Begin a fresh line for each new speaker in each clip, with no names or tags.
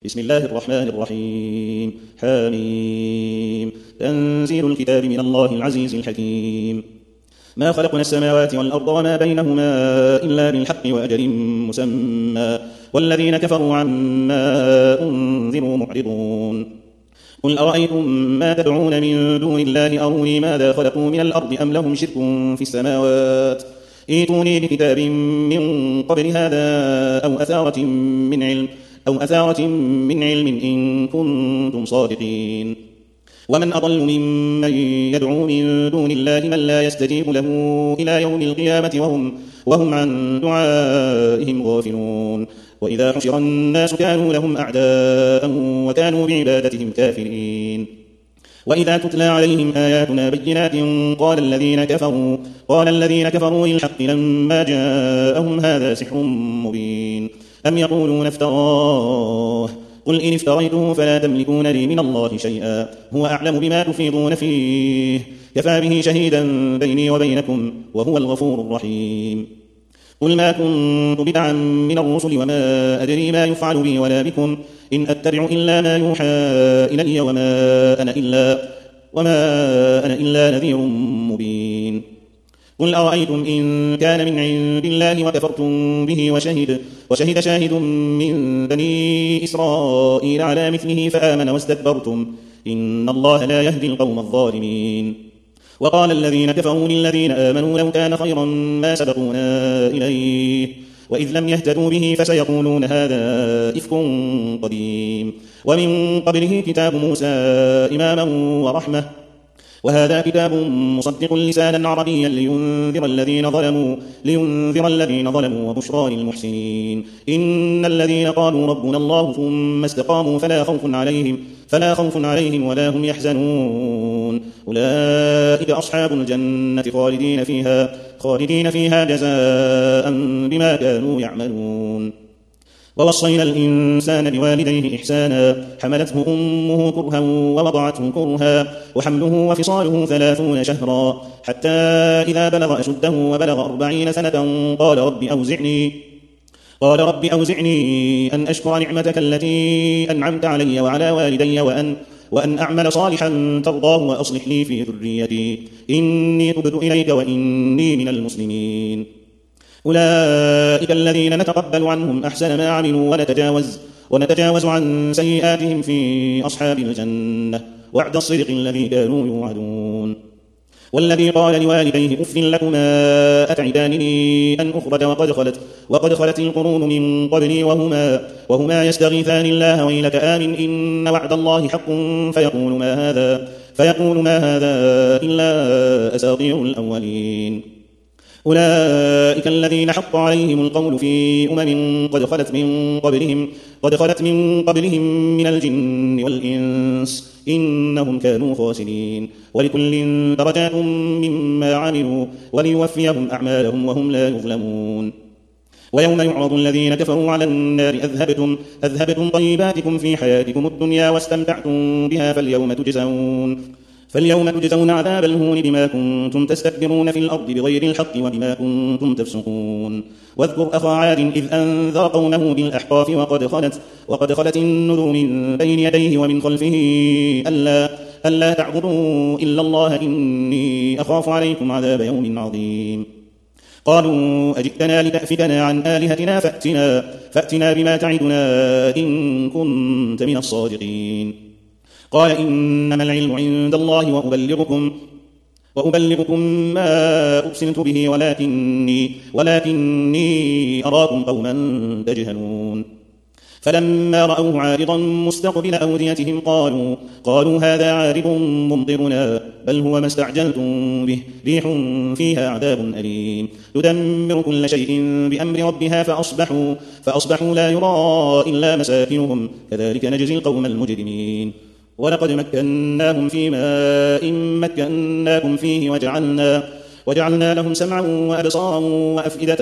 بسم الله الرحمن الرحيم حميم تنزيل الكتاب من الله العزيز الحكيم ما خلقنا السماوات والأرض وما بينهما إلا بالحق وأجل مسمى والذين كفروا عما أنذروا معرضون قل أرأيتم ما تدعون من دون الله أروني ماذا خلقوا من الأرض أم لهم شرك في السماوات ائتوني بكتاب من قبل هذا أو أثارة من علم إن كنتم صادقين ومن أضل ممن يدعو من دون الله من لا يستجيب له إلى يوم القيامة وهم عن دعائهم غافلون وإذا حشر الناس كانوا لهم أعداء وكانوا بعبادتهم كافرين وإذا تتلى عليهم آياتنا بينات قال الذين كفروا للحق لما جاءهم هذا سحر مبين أم يقولون افتراه قل إن افتريته فلا تملكون لي من الله شيئا هو أعلم بما تفيضون فيه كفى به شهيدا بيني وبينكم وهو الغفور الرحيم قل ما كنت بدعا من الرسل وما أدري ما يفعل بي ولا بكم إن أتبع إلا ما يوحى إلي وما أنا إلا نذير مبين قل أرأيتم إن كان من عند الله وكفرتم به وشهد شاهد من بني إسرائيل على مثله فآمن واستكبرتم إن الله لا يهدي القوم الظالمين وقال الذين كفروا للذين آمنوا لو كان خيرا ما سبقونا إليه وإذ لم يهتدوا به فسيقولون هذا إفك قديم ومن قبله كتاب موسى إماما ورحمة وهذا كتاب مصدق لسانا عربيا لينذر الذين ظلموا وبشرى للمحسنين إن الذين قالوا ربنا الله ثم استقاموا فلا خوف عليهم ولا هم يحزنون أولئك أصحاب الجنة خالدين فيها جزاء بما كانوا يعملون ووصينا الإنسان بوالديه إحسانا حملته أمه كرها ووضعته كرها وحمله وفصاله 30 شهرا حتى إذا بلغ أشده وبلغ 40 سنة قال رب أوزعني أن أشكر نعمتك التي أنعمت علي وعلى والدي وأن أعمل صالحا ترضاه وأصلح لي في ذريتي إني تبت إليك وإني من المسلمين أولئك الذين نتقبل عنهم أحسن ما عملوا ونتجاوز عن سيئاتهم في أصحاب الجنة وعد الصدق الذي كانوا يوعدون والذي قال لوالديه أف لكما أتعدانني أن أخرج وقد خلت القرون من قبلي وهما يستغيثان الله ويلك آمن إن وعد الله حق فيقول ما هذا إلا أساطير الأولين أولئك الذين حق عليهم القول في قد خلت من قبلهم من الجن والإنس إنهم كانوا خاسرين ولكل درجات مما عملوا وليوفيهم أعمالهم وهم لا يظلمون ويوم يعرض الذين كفروا على النار أذهبتم طيباتكم في حياتكم الدنيا واستمتعتم بها فاليوم تجزون عذاب الهون بما كنتم تستكبرون في الأرض بغير الحق وبما كنتم تفسقون واذكر أخا عاد إذ أنذر قومه بالأحقاف وقد خلت النذر من بين يديه ومن خلفه ألا تعبدوا إلا الله إني أخاف عليكم عذاب يوم عظيم قالوا أجئتنا لتأفكنا عن آلهتنا فأتنا بما تعدنا إن كنت من الصادقين قال إنما العلم عند الله وأبلغكم ما أرسلت به ولكني أراكم قوما تجهلون فلما رأوه عارضا مستقبل أوديتهم قالوا هذا عارض ممطرنا بل هو ما استعجلتم به ريح فيها عذاب أليم تدمر كل شيء بأمر ربها فأصبحوا لا يرى إلا مساكنهم كذلك نجزي القوم المجرمين ولقد مكناهم في ماء مكناكم فيه وجعلنا لهم سمعا وأبصارا وأفئدة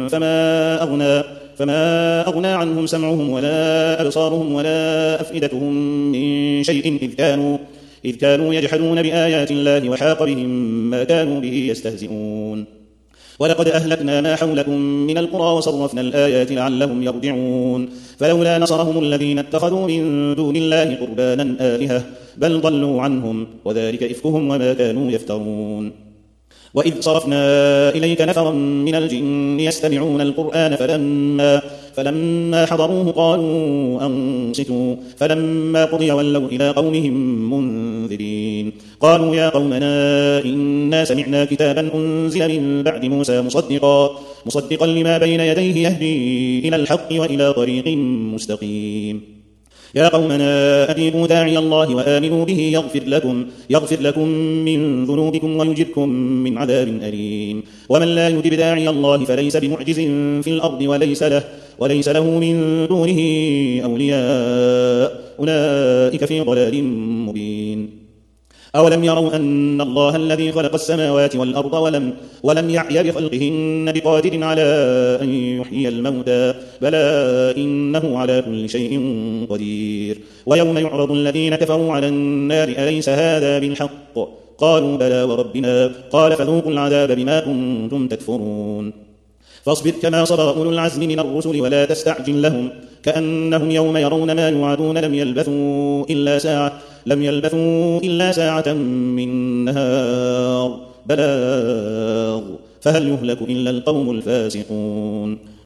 فما أغنى عنهم سمعهم ولا أبصارهم ولا أفئدتهم من شيء إذ كانوا يجحدون بآيات الله وحاق بهم ما كانوا به يستهزئون ولقد أهلكنا ما حولكم من القرى وصرفنا الآيات لعلهم يرجعون فلولا نصرهم الذين اتخذوا من دون الله قربانا آلهة بل ضلوا عنهم وذلك إفكهم وما كانوا يفترون. وإذ صرفنا إليك نفرا من الجن يستمعون القرآن فلما حضروه قالوا أنصتوا فلما قضي ولوا إلى قومهم منذرين. قالوا يا قومنا إنا سمعنا كتابا أنزل من بعد موسى مصدقا لما بين يديه يهدي إلى الحق وإلى طريق مستقيم. يا قومنا أجيبوا داعي الله وآمنوا به يغفر لكم من ذنوبكم ويجركم من عذاب أليم. ومن لا يجب داعي الله فليس بمعجز في الأرض وليس له من دونه أولياء أولئك في ضلال مبين. أولم يروا أن الله الذي خلق السماوات والأرض ولم يعي بخلقهن بقادر على أن يحيي الموتى بلى إنه على كل شيء قدير. ويوم يعرض الذين كفروا على النار أليس هذا بالحق قالوا بلى وربنا قال فذوقوا العذاب بما كنتم تكفرون. فاصبر كما صبر أولو العزم من الرسل ولا تستعجل لهم كأنهم يوم يرون ما يوعدون لم يلبثوا إلا ساعة من نهار بلاغ فهل يهلك إلا القوم الفاسقون.